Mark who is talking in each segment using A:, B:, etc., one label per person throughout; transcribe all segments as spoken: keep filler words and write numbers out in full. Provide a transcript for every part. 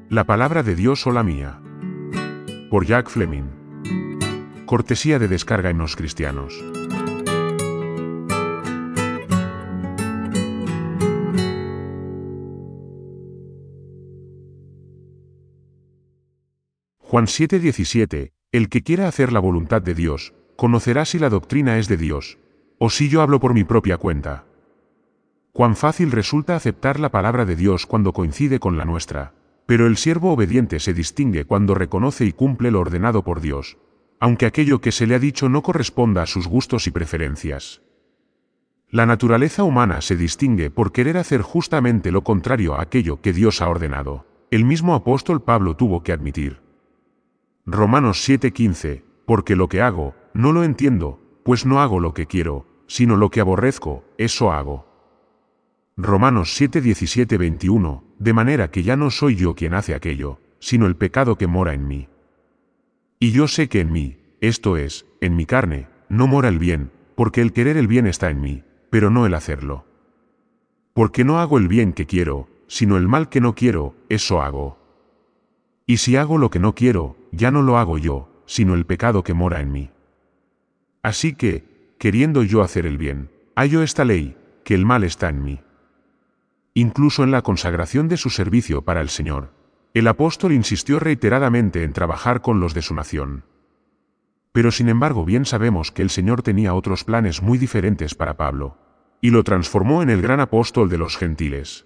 A: La palabra de Dios o la mía. Por Jack Fleming. Cortesía de Descarga Himnos Cristianos. Juan siete diecisiete. El que quiera hacer la voluntad de Dios, conocerá si la doctrina es de Dios, o si yo hablo por mi propia cuenta. Cuán fácil resulta aceptar la palabra de Dios cuando coincide con la nuestra, pero el siervo obediente se distingue cuando reconoce y cumple lo ordenado por Dios, aunque aquello que se le ha dicho no corresponda a sus gustos y preferencias. La naturaleza humana se distingue por querer hacer justamente lo contrario a aquello que Dios ha ordenado. El mismo apóstol Pablo tuvo que admitir. Romanos siete quince, porque lo que hago, no lo entiendo, pues no hago lo que quiero, sino lo que aborrezco, eso hago. Romanos siete diecisiete veintiuno, de manera que ya no soy yo quien hace aquello, sino el pecado que mora en mí. Y yo sé que en mí, esto es, en mi carne, no mora el bien, porque el querer el bien está en mí, pero no el hacerlo. Porque no hago el bien que quiero, sino el mal que no quiero, eso hago. Y si hago lo que no quiero, ya no lo hago yo, sino el pecado que mora en mí. Así que, queriendo yo hacer el bien, hallo esta ley, que el mal está en mí. Incluso en la consagración de su servicio para el Señor, el apóstol insistió reiteradamente en trabajar con los de su nación. Pero sin embargo bien sabemos que el Señor tenía otros planes muy diferentes para Pablo, y lo transformó en el gran apóstol de los gentiles.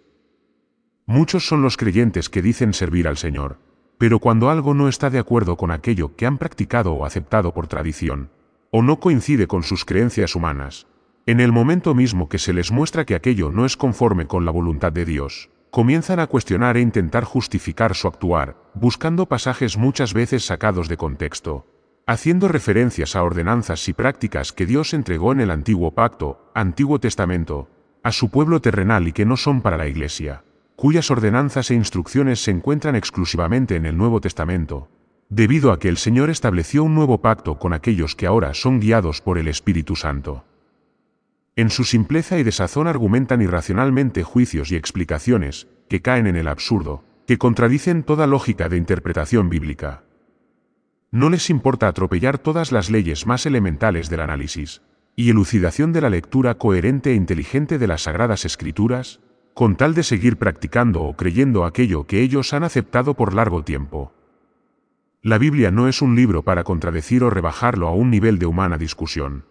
A: Muchos son los creyentes que dicen servir al Señor, pero cuando algo no está de acuerdo con aquello que han practicado o aceptado por tradición, o no coincide con sus creencias humanas, en el momento mismo que se les muestra que aquello no es conforme con la voluntad de Dios, comienzan a cuestionar e intentar justificar su actuar, buscando pasajes muchas veces sacados de contexto, haciendo referencias a ordenanzas y prácticas que Dios entregó en el Antiguo Pacto, Antiguo Testamento, a su pueblo terrenal y que no son para la Iglesia, cuyas ordenanzas e instrucciones se encuentran exclusivamente en el Nuevo Testamento, debido a que el Señor estableció un nuevo pacto con aquellos que ahora son guiados por el Espíritu Santo. En su simpleza y desazón argumentan irracionalmente juicios y explicaciones, que caen en el absurdo, que contradicen toda lógica de interpretación bíblica. No les importa atropellar todas las leyes más elementales del análisis y elucidación de la lectura coherente e inteligente de las Sagradas Escrituras, con tal de seguir practicando o creyendo aquello que ellos han aceptado por largo tiempo. La Biblia no es un libro para contradecir o rebajarlo a un nivel de humana discusión.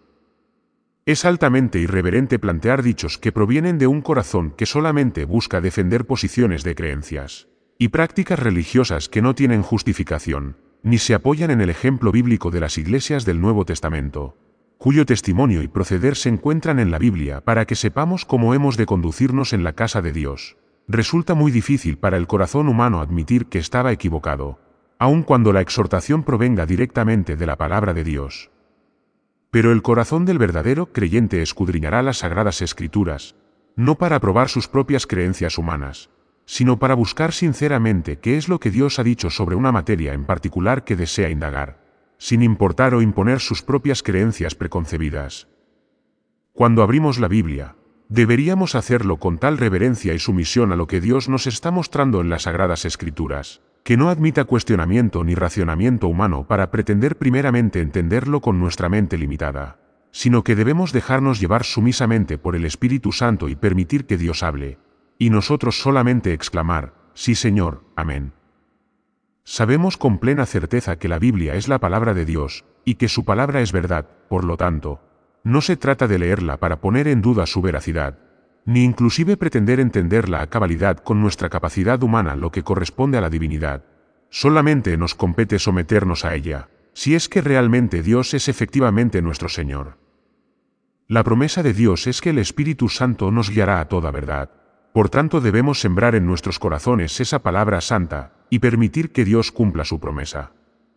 A: Es altamente irreverente plantear dichos que provienen de un corazón que solamente busca defender posiciones de creencias y prácticas religiosas que no tienen justificación, ni se apoyan en el ejemplo bíblico de las iglesias del Nuevo Testamento, cuyo testimonio y proceder se encuentran en la Biblia para que sepamos cómo hemos de conducirnos en la casa de Dios. Resulta muy difícil para el corazón humano admitir que estaba equivocado, aun cuando la exhortación provenga directamente de la palabra de Dios. Pero el corazón del verdadero creyente escudriñará las Sagradas Escrituras, no para probar sus propias creencias humanas, sino para buscar sinceramente qué es lo que Dios ha dicho sobre una materia en particular que desea indagar, sin importar o imponer sus propias creencias preconcebidas. Cuando abrimos la Biblia, deberíamos hacerlo con tal reverencia y sumisión a lo que Dios nos está mostrando en las Sagradas Escrituras, que no admita cuestionamiento ni racionamiento humano para pretender primeramente entenderlo con nuestra mente limitada, sino que debemos dejarnos llevar sumisamente por el Espíritu Santo y permitir que Dios hable, y nosotros solamente exclamar, sí Señor, amén. Sabemos con plena certeza que la Biblia es la palabra de Dios, y que su palabra es verdad, por lo tanto, no se trata de leerla para poner en duda su veracidad, ni inclusive pretender entenderla a cabalidad con nuestra capacidad humana lo que corresponde a la divinidad. Solamente nos compete someternos a ella, si es que realmente Dios es efectivamente nuestro Señor. La promesa de Dios es que el Espíritu Santo nos guiará a toda verdad. Por tanto debemos sembrar en nuestros corazones esa palabra santa, y permitir que Dios cumpla su promesa.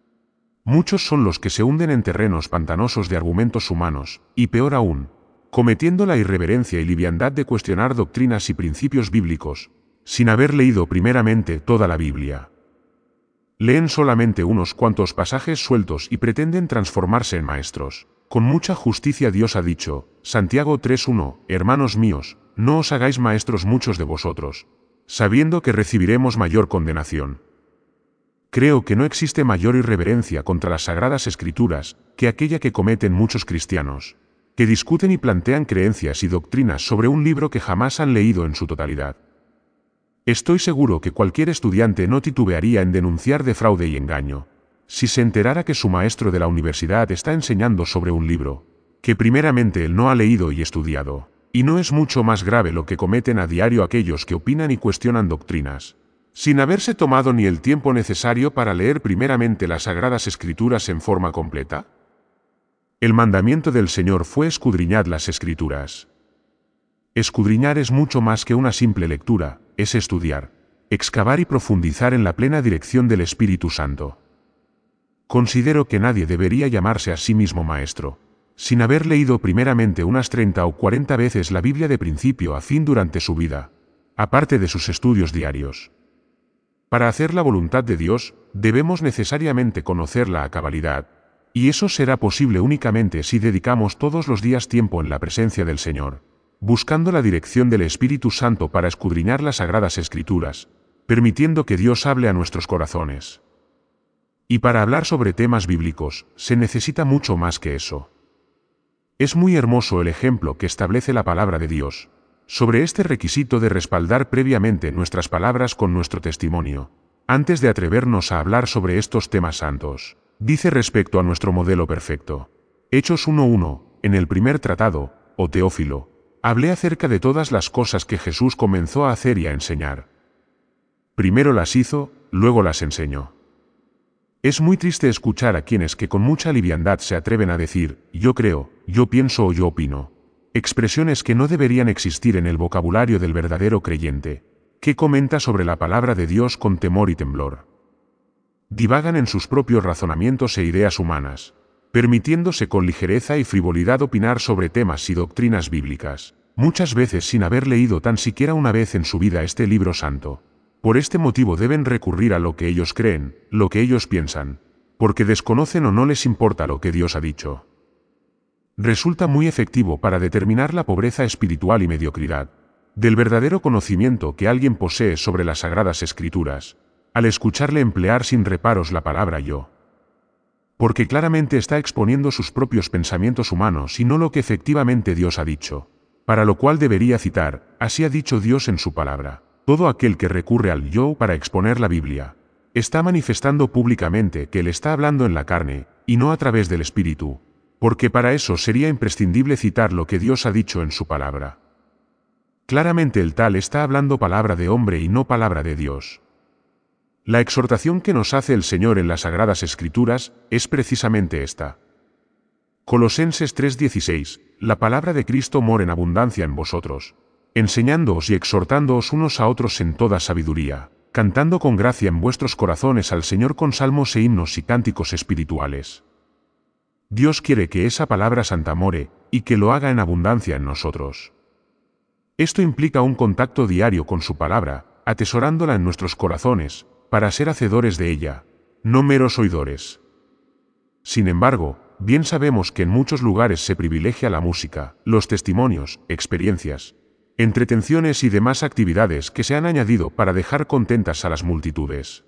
A: Muchos son los que se hunden en terrenos pantanosos de argumentos humanos, y peor aún, cometiendo la irreverencia y liviandad de cuestionar doctrinas y principios bíblicos, sin haber leído primeramente toda la Biblia. Leen solamente unos cuantos pasajes sueltos y pretenden transformarse en maestros. Con mucha justicia Dios ha dicho, Santiago tres uno, hermanos míos, no os hagáis maestros muchos de vosotros, sabiendo que recibiremos mayor condenación. Creo que no existe mayor irreverencia contra las Sagradas Escrituras que aquella que cometen muchos cristianos, que discuten y plantean creencias y doctrinas sobre un libro que jamás han leído en su totalidad. Estoy seguro que cualquier estudiante no titubearía en denunciar de fraude y engaño, si se enterara que su maestro de la universidad está enseñando sobre un libro, que primeramente él no ha leído y estudiado. Y no es mucho más grave lo que cometen a diario aquellos que opinan y cuestionan doctrinas, sin haberse tomado ni el tiempo necesario para leer primeramente las Sagradas Escrituras en forma completa. El mandamiento del Señor fue escudriñad las Escrituras. Escudriñar es mucho más que una simple lectura, es estudiar, excavar y profundizar en la plena dirección del Espíritu Santo. Considero que nadie debería llamarse a sí mismo maestro, sin haber leído primeramente unas treinta o cuarenta veces la Biblia de principio a fin durante su vida, aparte de sus estudios diarios. Para hacer la voluntad de Dios, debemos necesariamente conocerla a cabalidad, y eso será posible únicamente si dedicamos todos los días tiempo en la presencia del Señor, buscando la dirección del Espíritu Santo para escudriñar las Sagradas Escrituras, permitiendo que Dios hable a nuestros corazones. Y para hablar sobre temas bíblicos, se necesita mucho más que eso. Es muy hermoso el ejemplo que establece la palabra de Dios sobre este requisito de respaldar previamente nuestras palabras con nuestro testimonio, antes de atrevernos a hablar sobre estos temas santos. Dice respecto a nuestro modelo perfecto. Hechos uno uno, en el primer tratado, oh Teófilo, hablé acerca de todas las cosas que Jesús comenzó a hacer y a enseñar. Primero las hizo, luego las enseñó. Es muy triste escuchar a quienes que con mucha liviandad se atreven a decir, yo creo, yo pienso o yo opino. Expresiones que no deberían existir en el vocabulario del verdadero creyente, que comenta sobre la palabra de Dios con temor y temblor. Divagan en sus propios razonamientos e ideas humanas, permitiéndose con ligereza y frivolidad opinar sobre temas y doctrinas bíblicas, muchas veces sin haber leído tan siquiera una vez en su vida este libro santo. Por este motivo deben recurrir a lo que ellos creen, lo que ellos piensan, porque desconocen o no les importa lo que Dios ha dicho. Resulta muy efectivo para determinar la pobreza espiritual y mediocridad del verdadero conocimiento que alguien posee sobre las Sagradas Escrituras, al escucharle emplear sin reparos la palabra yo. Porque claramente está exponiendo sus propios pensamientos humanos y no lo que efectivamente Dios ha dicho, para lo cual debería citar, así ha dicho Dios en su palabra. Todo aquel que recurre al yo para exponer la Biblia, está manifestando públicamente que él está hablando en la carne, y no a través del Espíritu, porque para eso sería imprescindible citar lo que Dios ha dicho en su palabra. Claramente el tal está hablando palabra de hombre y no palabra de Dios. La exhortación que nos hace el Señor en las Sagradas Escrituras es precisamente esta. Colosenses tres dieciséis, la palabra de Cristo mora en abundancia en vosotros, enseñándoos y exhortándoos unos a otros en toda sabiduría, cantando con gracia en vuestros corazones al Señor con salmos e himnos y cánticos espirituales. Dios quiere que esa palabra santa more, y que lo haga en abundancia en nosotros. Esto implica un contacto diario con su palabra, atesorándola en nuestros corazones, para ser hacedores de ella, no meros oidores. Sin embargo, bien sabemos que en muchos lugares se privilegia la música, los testimonios, experiencias, entretenciones y demás actividades que se han añadido para dejar contentas a las multitudes.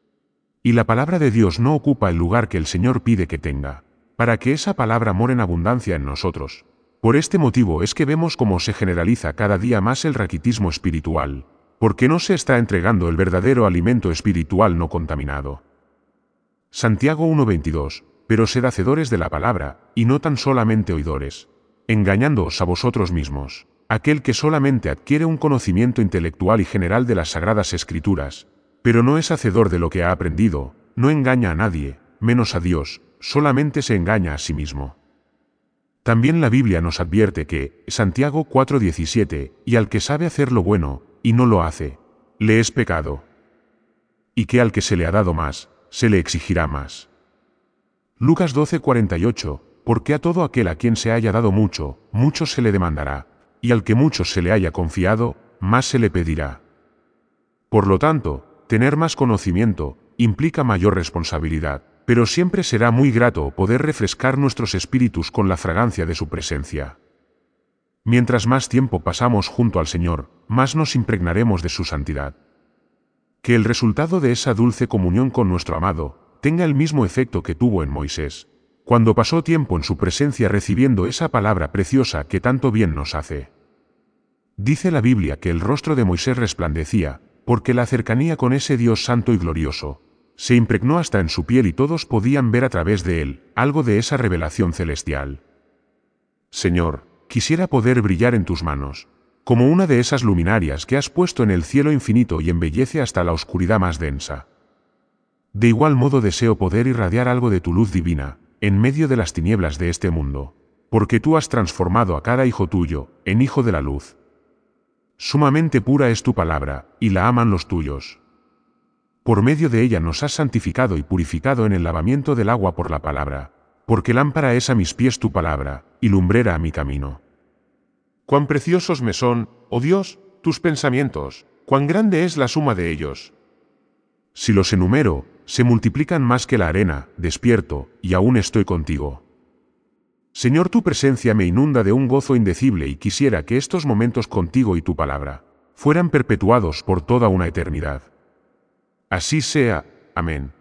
A: Y la palabra de Dios no ocupa el lugar que el Señor pide que tenga, para que esa palabra more en abundancia en nosotros. Por este motivo es que vemos cómo se generaliza cada día más el raquitismo espiritual, porque no se está entregando el verdadero alimento espiritual no contaminado. Santiago uno veintidós, pero sed hacedores de la palabra, y no tan solamente oidores, engañándoos a vosotros mismos. Aquel que solamente adquiere un conocimiento intelectual y general de las Sagradas Escrituras, pero no es hacedor de lo que ha aprendido, no engaña a nadie, menos a Dios, solamente se engaña a sí mismo. También la Biblia nos advierte que, Santiago cuatro diecisiete, y al que sabe hacer lo bueno, y no lo hace, le es pecado. Y que al que se le ha dado más, se le exigirá más. Lucas doce cuarenta y ocho, porque a todo aquel a quien se haya dado mucho, mucho se le demandará, y al que mucho se le haya confiado, más se le pedirá. Por lo tanto, tener más conocimiento, implica mayor responsabilidad, pero siempre será muy grato poder refrescar nuestros espíritus con la fragancia de su presencia. Mientras más tiempo pasamos junto al Señor, más nos impregnaremos de su santidad. Que el resultado de esa dulce comunión con nuestro amado tenga el mismo efecto que tuvo en Moisés, cuando pasó tiempo en su presencia recibiendo esa palabra preciosa que tanto bien nos hace. Dice la Biblia que el rostro de Moisés resplandecía, porque la cercanía con ese Dios santo y glorioso se impregnó hasta en su piel y todos podían ver a través de él algo de esa revelación celestial. Señor, quisiera poder brillar en tus manos, como una de esas luminarias que has puesto en el cielo infinito y embellece hasta la oscuridad más densa. De igual modo deseo poder irradiar algo de tu luz divina, en medio de las tinieblas de este mundo, porque tú has transformado a cada hijo tuyo en hijo de la luz. Sumamente pura es tu palabra, y la aman los tuyos. Por medio de ella nos has santificado y purificado en el lavamiento del agua por la palabra, porque lámpara es a mis pies tu palabra, y lumbrera a mi camino. Cuán preciosos me son, oh Dios, tus pensamientos, cuán grande es la suma de ellos. Si los enumero, se multiplican más que la arena, despierto, y aún estoy contigo. Señor, tu presencia me inunda de un gozo indecible y quisiera que estos momentos contigo y tu palabra fueran perpetuados por toda una eternidad. Así sea. Amén.